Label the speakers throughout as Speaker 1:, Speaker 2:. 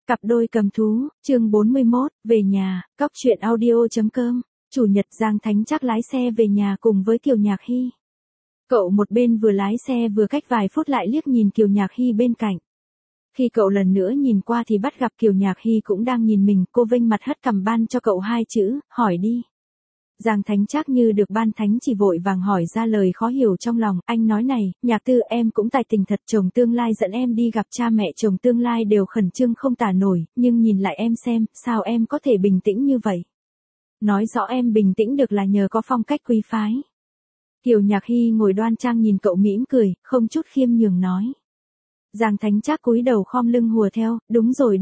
Speaker 1: Cặp đôi cầm thú, chương 41, về nhà, cóc truyện audio.com, chủ nhật Giang Thánh Trác lái xe về nhà cùng với Kiều Nhạc Hy. Cậu một bên vừa lái xe vừa cách vài phút lại liếc nhìn Kiều Nhạc Hy bên cạnh. Khi cậu lần nữa nhìn qua thì bắt gặp Kiều Nhạc Hy cũng đang nhìn mình, cô vênh mặt hất cằm ban cho cậu hai chữ, hỏi đi. Giang Thánh Trác như được ban thánh chỉ vội vàng hỏi ra lời khó hiểu trong lòng, anh nói này, Nhạc Tư em cũng tài tình thật, chồng tương lai dẫn em đi gặp cha mẹ chồng tương lai đều khẩn trương không tả nổi, nhưng nhìn lại em xem, sao em có thể bình tĩnh như vậy? Nói rõ em bình tĩnh được là nhờ có phong cách quý phái. Kiều Nhạc Hy ngồi đoan trang nhìn cậu mỉm cười, không chút khiêm nhường nói. Giang Thánh Trác cúi đầu khom lưng hùa theo, đúng rồi.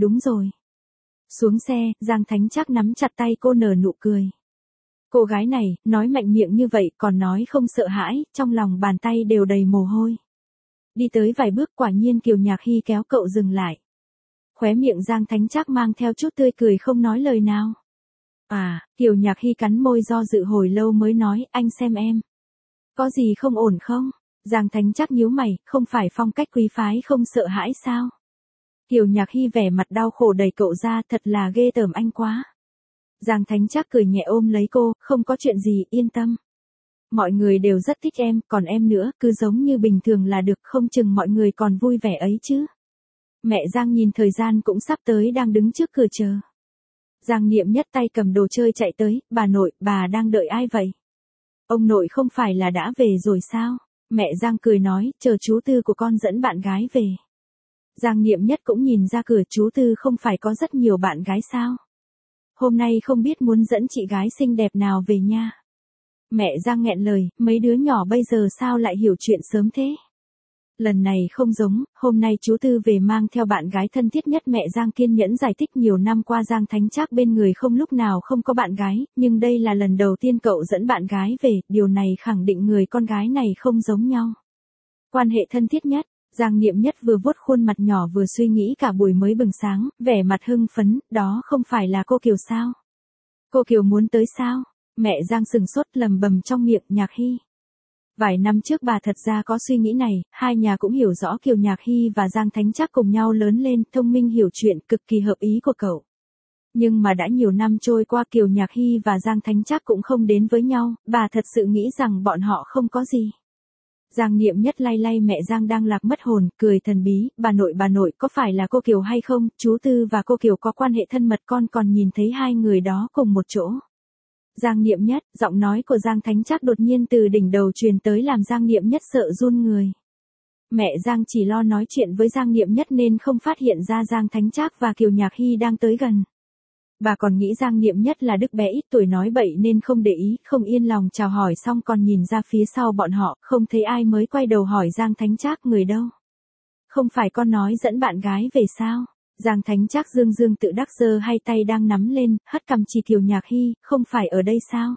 Speaker 1: Xuống xe, Giang Thánh Trác nắm chặt tay cô nở nụ cười. Cô gái này, nói mạnh miệng như vậy còn nói không sợ hãi, trong lòng bàn tay đều đầy mồ hôi. Đi tới vài bước quả nhiên Kiều Nhạc Hy kéo cậu dừng lại. Khóe miệng Giang Thánh Trác mang theo chút tươi cười không nói lời nào. Kiều Nhạc Hy cắn môi do dự hồi lâu mới nói, anh xem em. Có gì không ổn không? Giang Thánh Trác nhíu mày, không phải phong cách quý phái không sợ hãi sao? Kiều Nhạc Hy vẻ mặt đau khổ đẩy cậu ra, thật là ghê tởm anh quá. Giang Thánh Trác cười nhẹ ôm lấy cô, không có chuyện gì, yên tâm. Mọi người đều rất thích em, còn em nữa, cứ giống như bình thường là được, không chừng mọi người còn vui vẻ ấy chứ. Mẹ Giang nhìn thời gian cũng sắp tới đang đứng trước cửa chờ. Giang Niệm Nhất tay cầm đồ chơi chạy tới, bà nội, bà đang đợi ai vậy? Ông nội không phải là đã về rồi sao? Mẹ Giang cười nói, chờ chú Tư của con dẫn bạn gái về. Giang Niệm Nhất cũng nhìn ra cửa, chú Tư không phải có rất nhiều bạn gái sao? Hôm nay không biết muốn dẫn chị gái xinh đẹp nào về nha. Mẹ Giang nghẹn lời, mấy đứa nhỏ bây giờ sao lại hiểu chuyện sớm thế? Lần này không giống, hôm nay chú Tư về mang theo bạn gái thân thiết nhất. Mẹ Giang kiên nhẫn giải thích, nhiều năm qua Giang Thánh Trác bên người không lúc nào không có bạn gái, nhưng đây là lần đầu tiên cậu dẫn bạn gái về, điều này khẳng định người con gái này không giống nhau. Quan hệ thân thiết nhất. Giang Niệm Nhất vừa vuốt khuôn mặt nhỏ vừa suy nghĩ cả buổi mới bừng sáng, vẻ mặt hưng phấn, đó không phải là cô Kiều sao? Cô Kiều muốn tới sao? Mẹ Giang sừng sốt lầm bầm trong miệng, Nhạc Hy. Vài năm trước bà thật ra có suy nghĩ này, hai nhà cũng hiểu rõ Kiều Nhạc Hy và Giang Thánh Trác cùng nhau lớn lên, thông minh hiểu chuyện, cực kỳ hợp ý của cậu. Nhưng mà đã nhiều năm trôi qua Kiều Nhạc Hy và Giang Thánh Trác cũng không đến với nhau, bà thật sự nghĩ rằng bọn họ không có gì. Giang Niệm Nhất lay lay mẹ Giang đang lạc mất hồn, cười thần bí, bà nội có phải là cô Kiều hay không, chú Tư và cô Kiều có quan hệ thân mật, con còn nhìn thấy hai người đó cùng một chỗ. Giang Niệm Nhất, giọng nói của Giang Thánh Trác đột nhiên từ đỉnh đầu truyền tới làm Giang Niệm Nhất sợ run người. Mẹ Giang chỉ lo nói chuyện với Giang Niệm Nhất nên không phát hiện ra Giang Thánh Trác và Kiều Nhạc Hy đang tới gần. Bà còn nghĩ Giang Niệm Nhất là đứa bé ít tuổi nói bậy nên không để ý, không yên lòng chào hỏi xong còn nhìn ra phía sau bọn họ, không thấy ai mới quay đầu hỏi Giang Thánh Trác, người đâu? Không phải con nói dẫn bạn gái về sao? Giang Thánh Trác dương tự đắc giơ hai tay đang nắm lên, hất cằm chỉ Kiều Nhạc Hy, không phải ở đây sao?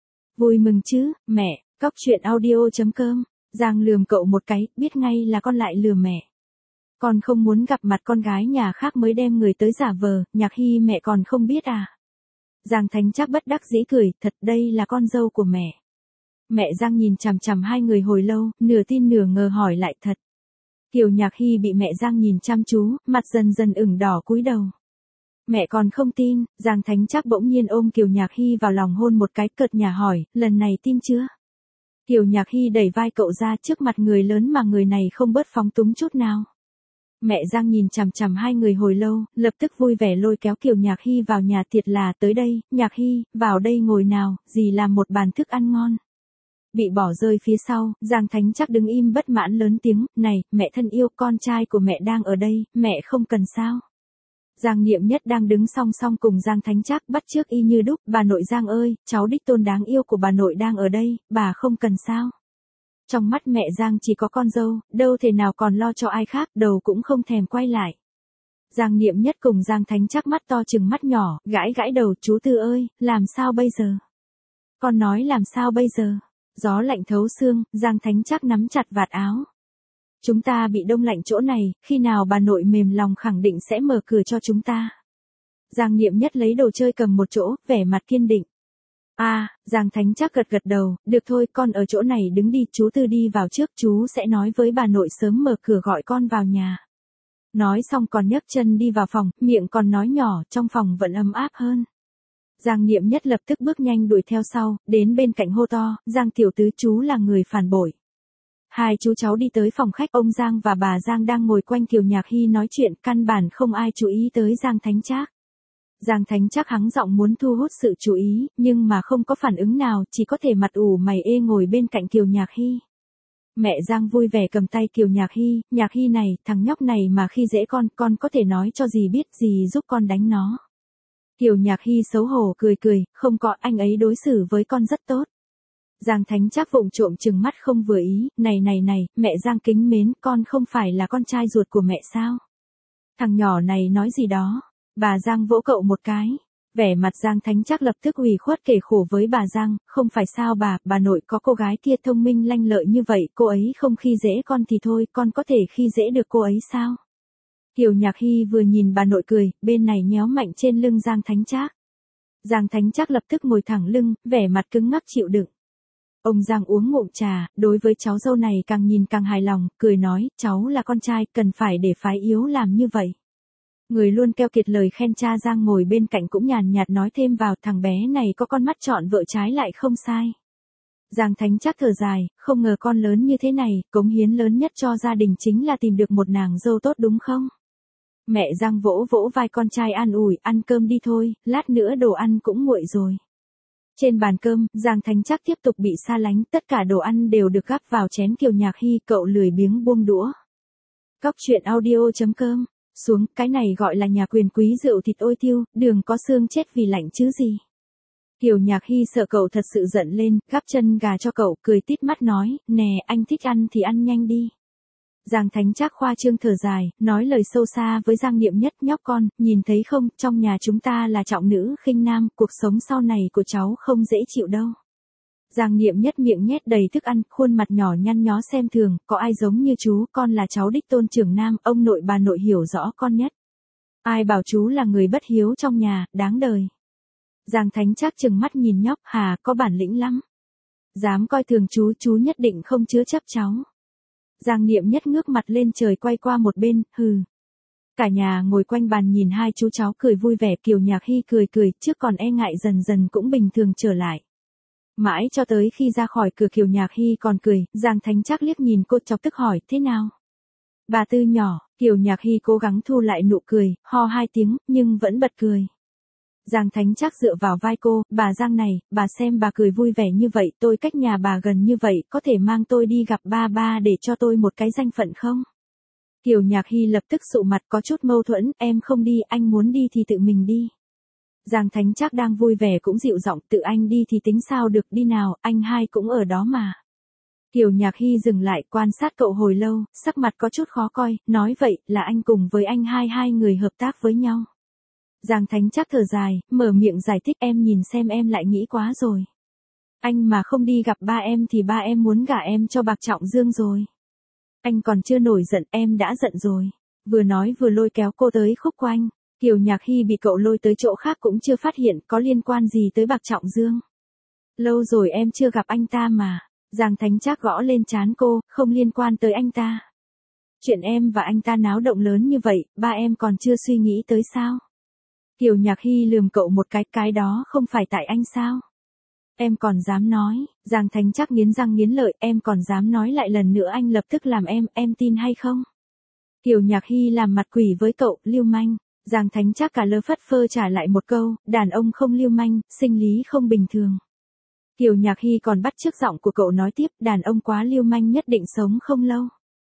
Speaker 1: Vui mừng chứ, mẹ, cóc truyện audio.com. Giang lườm cậu một cái, biết ngay là con lại lừa mẹ. Con không muốn gặp mặt con gái nhà khác mới đem người tới giả vờ, Nhạc Hy mẹ còn không biết à? Giang Thánh Trác bất đắc dĩ cười, thật đây là con dâu của mẹ. Mẹ Giang nhìn chằm chằm hai người hồi lâu, nửa tin nửa ngờ hỏi lại, thật. Kiều Nhạc Hy bị mẹ Giang nhìn chăm chú, mặt dần dần ửng đỏ cúi đầu. Mẹ còn không tin, Giang Thánh Trác bỗng nhiên ôm Kiều Nhạc Hy vào lòng hôn một cái, cợt nhả hỏi, lần này tin chưa? Kiều Nhạc Hy đẩy vai cậu ra trước mặt người lớn mà người này không bớt phóng túng chút nào. Mẹ Giang nhìn chằm chằm hai người hồi lâu, lập tức vui vẻ lôi kéo Kiều Nhạc Hy vào nhà, thiệt là tới đây, Nhạc Hy, vào đây ngồi nào, dì làm một bàn thức ăn ngon. Bị bỏ rơi phía sau, Giang Thánh Trác đứng im bất mãn lớn tiếng, này, mẹ thân yêu, con trai của mẹ đang ở đây, mẹ không cần sao? Giang Niệm Nhất đang đứng song song cùng Giang Thánh Trác bắt chước y như đúc, bà nội Giang ơi, cháu đích tôn đáng yêu của bà nội đang ở đây, bà không cần sao? Trong mắt mẹ Giang chỉ có con dâu, đâu thể nào còn lo cho ai khác, đầu cũng không thèm quay lại. Giang Niệm Nhất cùng Giang Thánh Trác mắt to chừng mắt nhỏ, gãi đầu, chú Tư ơi, làm sao bây giờ? Con nói làm sao bây giờ? Gió lạnh thấu xương, Giang Thánh Trác nắm chặt vạt áo. Chúng ta bị đông lạnh chỗ này, khi nào bà nội mềm lòng khẳng định sẽ mở cửa cho chúng ta. Giang Niệm Nhất lấy đồ chơi cầm một chỗ, vẻ mặt kiên định. Giang Thánh Trác gật đầu, được thôi, con ở chỗ này đứng đi, chú Tư đi vào trước, chú sẽ nói với bà nội sớm mở cửa gọi con vào nhà. Nói xong còn nhấc chân đi vào phòng, miệng còn nói nhỏ, trong phòng vẫn ấm áp hơn. Giang Niệm Nhất lập tức bước nhanh đuổi theo sau, đến bên cạnh hô to, Giang tiểu tứ chú là người phản bội. Hai chú cháu đi tới phòng khách, ông Giang và bà Giang đang ngồi quanh Kiều Nhạc Hy nói chuyện, căn bản không ai chú ý tới Giang Thánh Trác. Giang Thánh Trác hắng giọng muốn thu hút sự chú ý, nhưng mà không có phản ứng nào, chỉ có thể mặt ủ mày ê ngồi bên cạnh Kiều Nhạc Hy. Mẹ Giang vui vẻ cầm tay Kiều Nhạc Hy này, thằng nhóc này mà khi dễ con có thể nói cho dì biết, dì giúp con đánh nó. Kiều Nhạc Hy xấu hổ cười cười, không có, anh ấy đối xử với con rất tốt. Giang Thánh Trác vụng trộm trừng mắt không vừa ý, này, mẹ Giang kính mến, con không phải là con trai ruột của mẹ sao? Thằng nhỏ này nói gì đó? Bà Giang vỗ cậu một cái. Vẻ mặt Giang Thánh Trác lập tức ủy khuất kể khổ với bà Giang, không phải sao bà nội có cô gái kia thông minh lanh lợi như vậy, cô ấy không khi dễ con thì thôi, con có thể khi dễ được cô ấy sao? Kiều Nhạc Hy vừa nhìn bà nội cười, bên này nhéo mạnh trên lưng Giang Thánh Trác. Giang Thánh Trác lập tức ngồi thẳng lưng, vẻ mặt cứng ngắc chịu đựng. Ông Giang uống ngụm trà, đối với cháu dâu này càng nhìn càng hài lòng, cười nói, cháu là con trai, cần phải để phái yếu làm như vậy. Người luôn keo kiệt lời khen cha Giang ngồi bên cạnh cũng nhàn nhạt nói thêm vào, thằng bé này có con mắt chọn vợ trái lại không sai. Giang Thánh Trác thở dài, không ngờ con lớn như thế này, cống hiến lớn nhất cho gia đình chính là tìm được một nàng dâu tốt đúng không? Mẹ Giang vỗ vỗ vai con trai an ủi, ăn cơm đi thôi, lát nữa đồ ăn cũng nguội rồi. Trên bàn cơm, Giang Thánh Trác tiếp tục bị xa lánh, tất cả đồ ăn đều được gắp vào chén Kiều Nhạc Hy, cậu lười biếng buông đũa. Cóc truyện audio.com, xuống, cái này gọi là nhà quyền quý rượu thịt ôi tiêu, đường có xương chết vì lạnh chứ gì. Kiều Nhạc Hy sợ cậu thật sự giận lên, gắp chân gà cho cậu, cười tít mắt nói, nè, anh thích ăn thì ăn nhanh đi. Giang Thánh Trác khoa trương thở dài, nói lời sâu xa với Giang Niệm Nhất, nhóc con, nhìn thấy không, trong nhà chúng ta là trọng nữ khinh nam, cuộc sống sau này của cháu không dễ chịu đâu. Giang Niệm Nhất miệng nhét đầy thức ăn, khuôn mặt nhỏ nhăn nhó xem thường, có ai giống như chú, con là cháu đích tôn trưởng nam, ông nội bà nội hiểu rõ con nhất. Ai bảo chú là người bất hiếu trong nhà, đáng đời. Giang Thánh Trác trừng mắt nhìn nhóc, hà, có bản lĩnh lắm. Dám coi thường chú nhất định không chứa chấp cháu. Giang Niệm Nhất ngước mặt lên trời quay qua một bên, hừ. Cả nhà ngồi quanh bàn nhìn hai chú cháu cười vui vẻ, Kiều Nhạc Hy cười, trước còn e ngại dần dần cũng bình thường trở lại. Mãi cho tới khi ra khỏi cửa Kiều Nhạc Hy còn cười, Giang Thánh Trác liếc nhìn cô chọc tức hỏi, thế nào? Bà Tư nhỏ, Kiều Nhạc Hy cố gắng thu lại nụ cười, ho hai tiếng, nhưng vẫn bật cười. Giang Thánh Trác dựa vào vai cô, bà Giang này, bà xem bà cười vui vẻ như vậy, tôi cách nhà bà gần như vậy, có thể mang tôi đi gặp ba để cho tôi một cái danh phận không? Kiều Nhạc Hy lập tức sụ mặt có chút mâu thuẫn, em không đi, anh muốn đi thì tự mình đi. Giang Thánh Trác đang vui vẻ cũng dịu giọng, tự anh đi thì tính sao được, đi nào, anh hai cũng ở đó mà. Kiều Nhạc Hy dừng lại quan sát cậu hồi lâu, sắc mặt có chút khó coi, nói vậy là anh cùng với anh hai người hợp tác với nhau. Giang Thánh Trác thở dài, mở miệng giải thích, em nhìn xem em lại nghĩ quá rồi. Anh mà không đi gặp ba em thì ba em muốn gả em cho Bạc Trọng Dương rồi. Anh còn chưa nổi giận, em đã giận rồi. Vừa nói vừa lôi kéo cô tới khúc quanh. Kiều Nhạc Hy bị cậu lôi tới chỗ khác cũng chưa phát hiện có liên quan gì tới Bạc Trọng Dương. Lâu rồi em chưa gặp anh ta mà. Giang Thánh Trác gõ lên trán cô, không liên quan tới anh ta. Chuyện em và anh ta náo động lớn như vậy, ba em còn chưa suy nghĩ tới sao? Kiều Nhạc Hy lườm cậu một cái đó không phải tại anh sao? Em còn dám nói, Giang Thánh Trác nghiến răng nghiến lợi, em còn dám nói lại lần nữa anh lập tức làm em tin hay không? Kiều Nhạc Hy làm mặt quỷ với cậu, lưu manh. Giang Thánh Trác cả lơ phất phơ trả lại một câu, đàn ông không lưu manh, sinh lý không bình thường. Kiều Nhạc Hy còn bắt chước giọng của cậu nói tiếp, đàn ông quá lưu manh nhất định sống không lâu.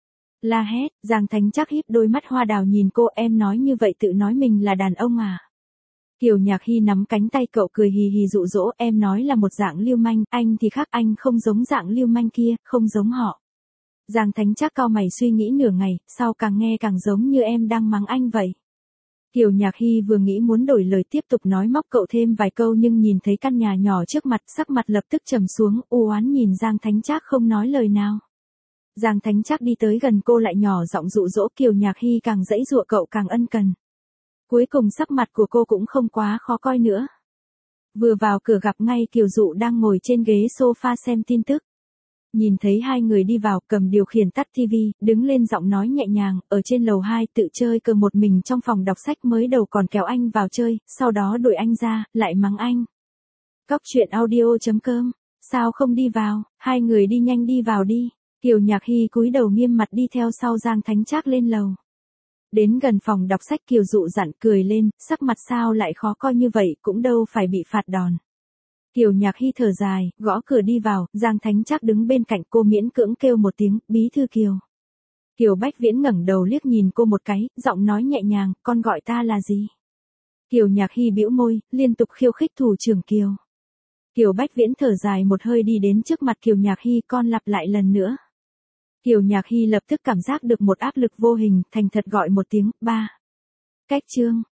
Speaker 1: La hét, Giang Thánh Trác híp đôi mắt hoa đào nhìn cô, em nói như vậy tự nói mình là đàn ông à? Kiều Nhạc Hy nắm cánh tay cậu cười hì hì dụ dỗ, em nói là một dạng lưu manh, anh thì khác, anh không giống dạng lưu manh kia, không giống họ. Giang Thánh Trác cau mày suy nghĩ nửa ngày, sau càng nghe càng giống như em đang mắng anh vậy. Kiều Nhạc Hy vừa nghĩ muốn đổi lời tiếp tục nói móc cậu thêm vài câu nhưng nhìn thấy căn nhà nhỏ trước mặt, sắc mặt lập tức trầm xuống, u oán nhìn Giang Thánh Trác không nói lời nào. Giang Thánh Trác đi tới gần cô lại nhỏ giọng dụ dỗ, Kiều Nhạc Hy càng dãy dụa cậu càng ân cần. Cuối cùng sắc mặt của cô cũng không quá khó coi nữa. Vừa vào cửa gặp ngay Kiều Dụ đang ngồi trên ghế sofa xem tin tức. Nhìn thấy hai người đi vào, cầm điều khiển tắt tivi, đứng lên giọng nói nhẹ nhàng, ở trên lầu 2 tự chơi cờ một mình trong phòng đọc sách, mới đầu còn kéo anh vào chơi, sau đó đuổi anh ra, lại mắng anh. Cóc truyện audio.com, sao không đi vào, hai người đi nhanh đi vào đi. Kiều Nhạc Hy cúi đầu nghiêm mặt đi theo sau Giang Thánh Trác lên lầu. Đến gần phòng đọc sách Kiều dụ dặn cười lên, sắc mặt sao lại khó coi như vậy, cũng đâu phải bị phạt đòn. Kiều Nhạc Hy thở dài, gõ cửa đi vào, Giang Thánh Trác đứng bên cạnh cô miễn cưỡng kêu một tiếng, bí thư Kiều. Kiều Bách Viễn ngẩng đầu liếc nhìn cô một cái, giọng nói nhẹ nhàng, con gọi ta là gì? Kiều Nhạc Hy bĩu môi, liên tục khiêu khích thủ trưởng Kiều. Kiều Bách Viễn thở dài một hơi đi đến trước mặt Kiều Nhạc Hy, con lặp lại lần nữa. Kiều Nhạc Hy lập tức cảm giác được một áp lực vô hình, thành thật gọi một tiếng, ba. Cách chương.